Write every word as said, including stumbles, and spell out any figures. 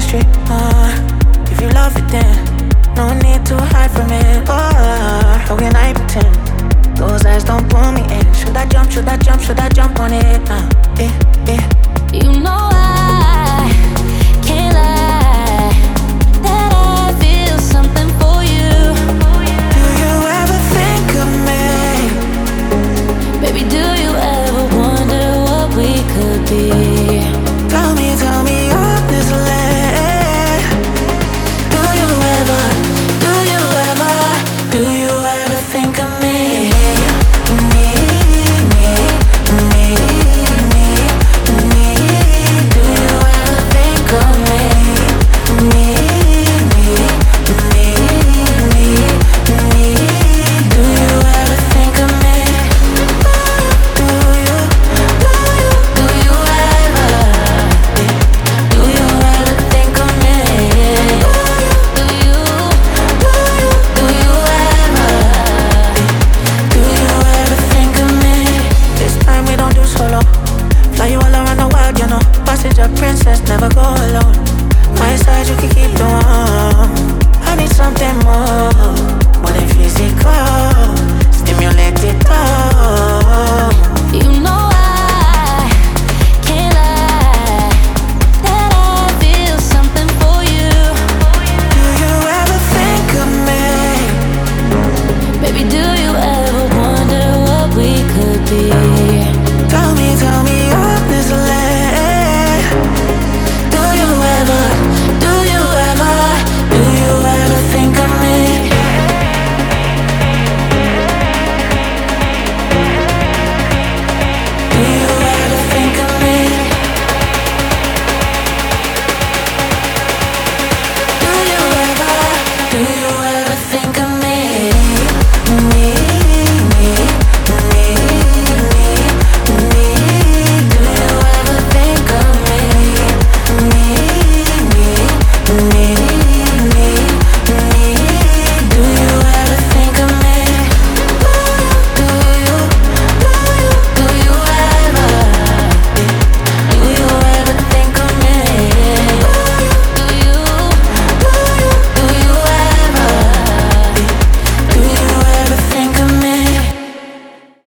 chemistry. Uh, if you love it, then no need to hide from it. Oh, how can I pretend? Those eyes don't pull me in. Should I jump? Should I jump? Should I jump on it? Uh, eh, eh. You know I